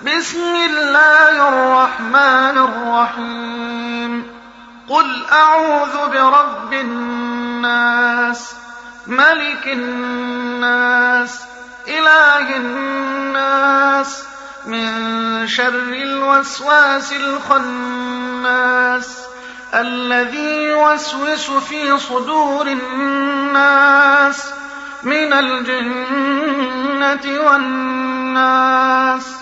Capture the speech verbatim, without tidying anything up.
بسم الله الرحمن الرحيم قل أعوذ برب الناس ملك الناس إله الناس من شر الوسواس الخناس الذي يوسوس في صدور الناس من الجنة والناس